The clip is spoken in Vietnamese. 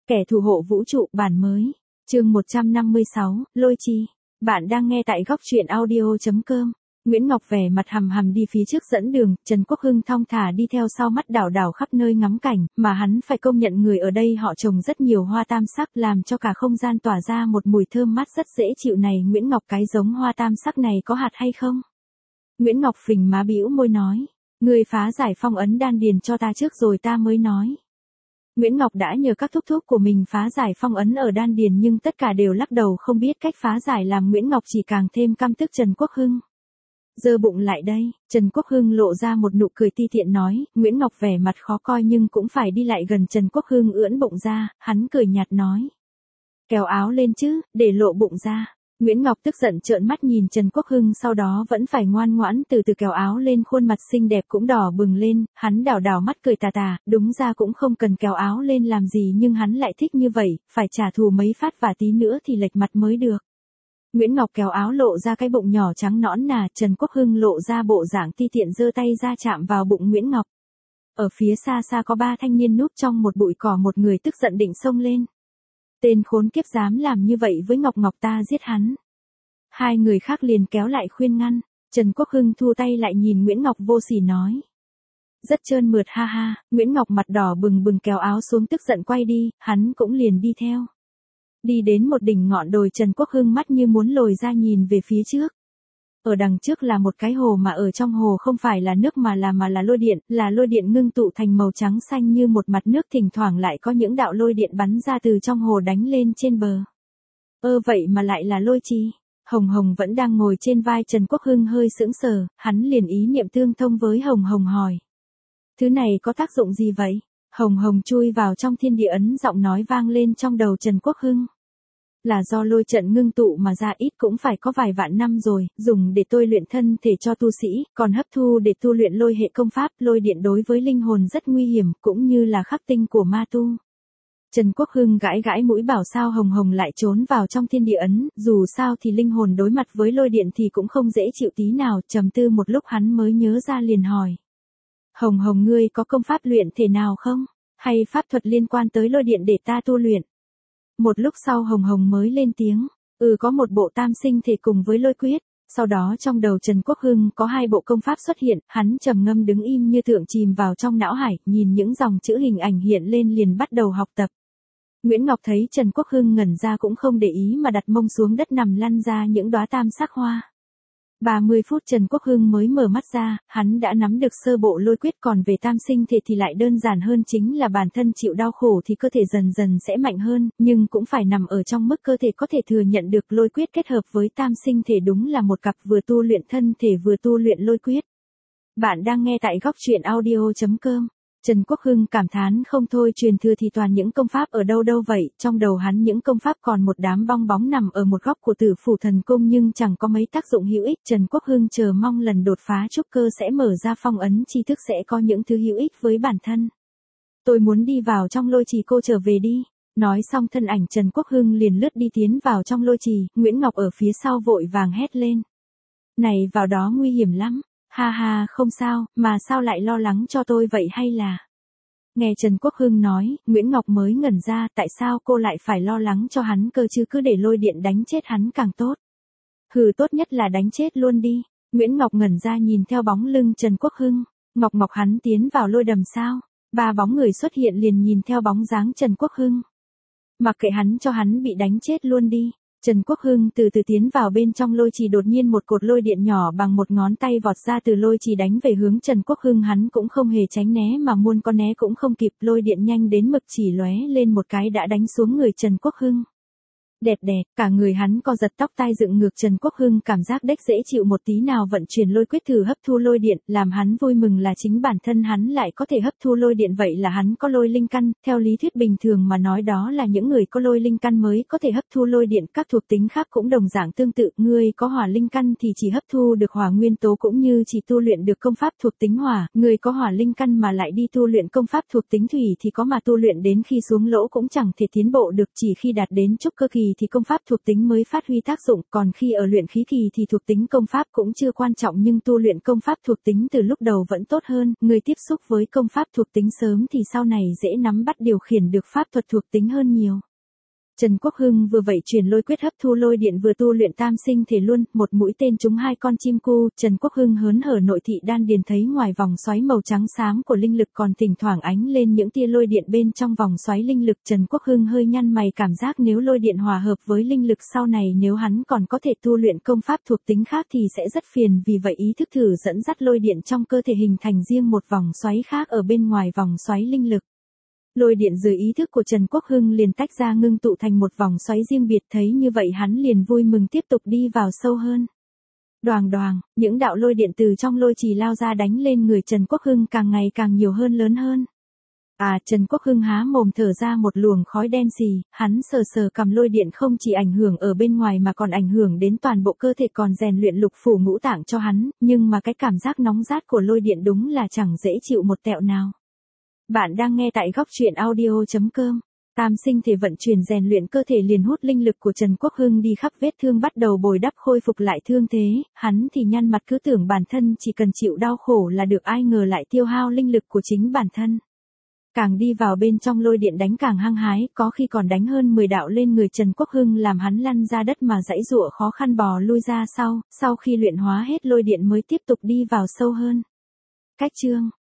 Kẻ thù hộ vũ trụ bản mới. Chương 156, Lôi Chi. Bạn đang nghe tại góc truyện audio.com. Nguyễn Ngọc vẻ mặt hầm hầm đi phía trước dẫn đường, Trần Quốc Hưng thong thả đi theo sau mắt đảo đảo khắp nơi ngắm cảnh, mà hắn phải công nhận người ở đây họ trồng rất nhiều hoa tam sắc làm cho cả không gian tỏa ra một mùi thơm mát rất dễ chịu này. Nguyễn Ngọc, cái giống hoa tam sắc này có hạt hay không? Nguyễn Ngọc phình má bĩu môi nói, ngươi phá giải phong ấn đan điền cho ta trước rồi ta mới nói. Nguyễn Ngọc đã nhờ các thúc thúc của mình phá giải phong ấn ở đan điền nhưng tất cả đều lắc đầu không biết cách phá giải, làm Nguyễn Ngọc chỉ càng thêm căm tức Trần Quốc Hưng. Giơ bụng lại đây, Trần Quốc Hưng lộ ra một nụ cười ti tiện nói. Nguyễn Ngọc vẻ mặt khó coi nhưng cũng phải đi lại gần Trần Quốc Hưng ưỡn bụng ra, hắn cười nhạt nói. Kéo áo lên chứ, để lộ bụng ra. Nguyễn Ngọc tức giận trợn mắt nhìn Trần Quốc Hưng, sau đó vẫn phải ngoan ngoãn từ từ kéo áo lên, khuôn mặt xinh đẹp cũng đỏ bừng lên, hắn đảo đảo mắt cười tà tà, đúng ra cũng không cần kéo áo lên làm gì nhưng hắn lại thích như vậy, phải trả thù mấy phát và tí nữa thì lệch mặt mới được. Nguyễn Ngọc kéo áo lộ ra cái bụng nhỏ trắng nõn nà, Trần Quốc Hưng lộ ra bộ dạng ti tiện giơ tay ra chạm vào bụng Nguyễn Ngọc. Ở phía xa xa có ba thanh niên núp trong một bụi cỏ, một người tức giận định xông lên. Tên khốn kiếp dám làm như vậy với Ngọc, Ngọc ta giết hắn. Hai người khác liền kéo lại khuyên ngăn, Trần Quốc Hưng thu tay lại nhìn Nguyễn Ngọc vô sỉ nói. Rất trơn mượt ha ha, Nguyễn Ngọc mặt đỏ bừng bừng kéo áo xuống tức giận quay đi, hắn cũng liền đi theo. Đi đến một đỉnh ngọn đồi, Trần Quốc Hưng mắt như muốn lồi ra nhìn về phía trước. Ở đằng trước là một cái hồ mà ở trong hồ không phải là nước mà là lôi điện ngưng tụ thành màu trắng xanh như một mặt nước, thỉnh thoảng lại có những đạo lôi điện bắn ra từ trong hồ đánh lên trên bờ. Vậy mà lại là lôi chi. Hồng Hồng vẫn đang ngồi trên vai Trần Quốc Hưng hơi sững sờ, hắn liền ý niệm tương thông với Hồng Hồng hỏi. Thứ này có tác dụng gì vậy? Hồng Hồng chui vào trong thiên địa ấn, giọng nói vang lên trong đầu Trần Quốc Hưng. Là do lôi trận ngưng tụ mà ra, ít cũng phải có vài vạn năm rồi, dùng để tôi luyện thân thể cho tu sĩ, còn hấp thu để tu luyện lôi hệ công pháp. Lôi điện đối với linh hồn rất nguy hiểm, cũng như là khắc tinh của ma tu. Trần Quốc Hưng gãi gãi mũi bảo sao Hồng Hồng lại trốn vào trong thiên địa ấn, dù sao thì linh hồn đối mặt với lôi điện thì cũng không dễ chịu tí nào. Trầm tư một lúc hắn mới nhớ ra liền hỏi. Hồng Hồng, ngươi có công pháp luyện thể nào không? Hay pháp thuật liên quan tới lôi điện để ta tu luyện? Một lúc sau Hồng Hồng mới lên tiếng. Có một bộ tam sinh thể cùng với lôi quyết. Sau đó trong đầu Trần Quốc Hưng có hai bộ công pháp xuất hiện, hắn trầm ngâm đứng im như tượng, chìm vào trong não hải, nhìn những dòng chữ hình ảnh hiện lên liền bắt đầu học tập. Nguyễn Ngọc thấy Trần Quốc Hưng ngẩn ra cũng không để ý mà đặt mông xuống đất nằm lăn ra những đóa tam sắc hoa. 30 phút Trần Quốc Hưng mới mở mắt ra, hắn đã nắm được sơ bộ lôi quyết, còn về tam sinh thể thì lại đơn giản hơn, chính là bản thân chịu đau khổ thì cơ thể dần dần sẽ mạnh hơn, nhưng cũng phải nằm ở trong mức cơ thể có thể thừa nhận được. Lôi quyết kết hợp với tam sinh thể đúng là một cặp vừa tu luyện thân thể vừa tu luyện lôi quyết. Bạn đang nghe tại góc truyện audio.com. Trần Quốc Hưng cảm thán không thôi, truyền thừa thì toàn những công pháp ở đâu vậy, trong đầu hắn những công pháp còn một đám bong bóng nằm ở một góc của Tử Phủ Thần Cung nhưng chẳng có mấy tác dụng hữu ích. Trần Quốc Hưng chờ mong lần đột phá trúc cơ sẽ mở ra phong ấn tri thức, sẽ có những thứ hữu ích với bản thân. Tôi muốn đi vào trong lôi trì, cô trở về đi. Nói xong thân ảnh Trần Quốc Hưng liền lướt đi tiến vào trong lôi trì. Nguyễn Ngọc ở phía sau vội vàng hét lên. Này, vào đó nguy hiểm lắm. Ha ha, không sao, mà sao lại lo lắng cho tôi vậy hay là... Nghe Trần Quốc Hưng nói, Nguyễn Ngọc mới ngẩn ra, tại sao cô lại phải lo lắng cho hắn cơ chứ, cứ để lôi điện đánh chết hắn càng tốt. Tốt nhất là đánh chết luôn đi. Nguyễn Ngọc ngẩn ra nhìn theo bóng lưng Trần Quốc Hưng. Ngọc, hắn tiến vào lôi đầm sao? Ba bóng người xuất hiện liền nhìn theo bóng dáng Trần Quốc Hưng. Mặc kệ hắn, cho hắn bị đánh chết luôn đi. Trần Quốc Hưng từ từ tiến vào bên trong lôi trì, đột nhiên một cột lôi điện nhỏ bằng một ngón tay vọt ra từ lôi trì đánh về hướng Trần Quốc Hưng, hắn cũng không hề tránh né mà muôn con né cũng không kịp, lôi điện nhanh đến mực chỉ lóe lên một cái đã đánh xuống người Trần Quốc Hưng. Đẹt, cả người hắn co giật, tóc tai dựng ngược. Trần Quốc Hưng cảm giác đếch dễ chịu một tí nào, vận chuyển lôi quyết thử hấp thu lôi điện, làm hắn vui mừng là chính bản thân hắn lại có thể hấp thu lôi điện, vậy là hắn có lôi linh căn. Theo lý thuyết bình thường mà nói đó là những người có lôi linh căn mới có thể hấp thu lôi điện, các thuộc tính khác cũng đồng dạng tương tự, người có hỏa linh căn thì chỉ hấp thu được hỏa nguyên tố cũng như chỉ tu luyện được công pháp thuộc tính hỏa, người có hỏa linh căn mà lại đi tu luyện công pháp thuộc tính thủy thì có mà tu luyện đến khi xuống lỗ cũng chẳng thể tiến bộ được, chỉ khi đạt đến trúc cơ kỳ thì công pháp thuộc tính mới phát huy tác dụng, còn khi ở luyện khí kỳ thì thuộc tính công pháp cũng chưa quan trọng nhưng tu luyện công pháp thuộc tính từ lúc đầu vẫn tốt hơn, người tiếp xúc với công pháp thuộc tính sớm thì sau này dễ nắm bắt điều khiển được pháp thuật thuộc tính hơn nhiều. Trần Quốc Hưng vừa vậy truyền lôi quyết hấp thu lôi điện vừa tu luyện tam sinh thể luôn, một mũi tên trúng 2 con chim cu, Trần Quốc Hưng hớn hở nội thị đan điền thấy ngoài vòng xoáy màu trắng xám của linh lực còn thỉnh thoảng ánh lên những tia lôi điện bên trong vòng xoáy linh lực. Trần Quốc Hưng hơi nhăn mày, cảm giác nếu lôi điện hòa hợp với linh lực sau này nếu hắn còn có thể tu luyện công pháp thuộc tính khác thì sẽ rất phiền, vì vậy ý thức thử dẫn dắt lôi điện trong cơ thể hình thành riêng một vòng xoáy khác ở bên ngoài vòng xoáy linh lực. Lôi điện dưới ý thức của Trần Quốc Hưng liền tách ra ngưng tụ thành một vòng xoáy riêng biệt, thấy như vậy hắn liền vui mừng tiếp tục đi vào sâu hơn. Đoàng đoàng, những đạo lôi điện từ trong lôi trì lao ra đánh lên người Trần Quốc Hưng càng ngày càng nhiều hơn, lớn hơn. Trần Quốc Hưng há mồm thở ra một luồng khói đen xì, hắn sờ sờ cầm lôi điện không chỉ ảnh hưởng ở bên ngoài mà còn ảnh hưởng đến toàn bộ cơ thể, còn rèn luyện lục phủ ngũ tạng cho hắn, nhưng mà cái cảm giác nóng rát của lôi điện đúng là chẳng dễ chịu một tẹo nào. Bạn đang nghe tại góc truyện audio.com. Tam sinh thể vận chuyển rèn luyện cơ thể liền hút linh lực của Trần Quốc Hưng đi khắp vết thương, bắt đầu bồi đắp khôi phục lại thương thế, hắn thì nhăn mặt cứ tưởng bản thân chỉ cần chịu đau khổ là được, ai ngờ lại tiêu hao linh lực của chính bản thân. Càng đi vào bên trong lôi điện đánh càng hăng hái, có khi còn đánh hơn 10 đạo lên người Trần Quốc Hưng làm hắn lăn ra đất mà giãy giụa khó khăn bò lui ra sau khi luyện hóa hết lôi điện mới tiếp tục đi vào sâu hơn. Cách chương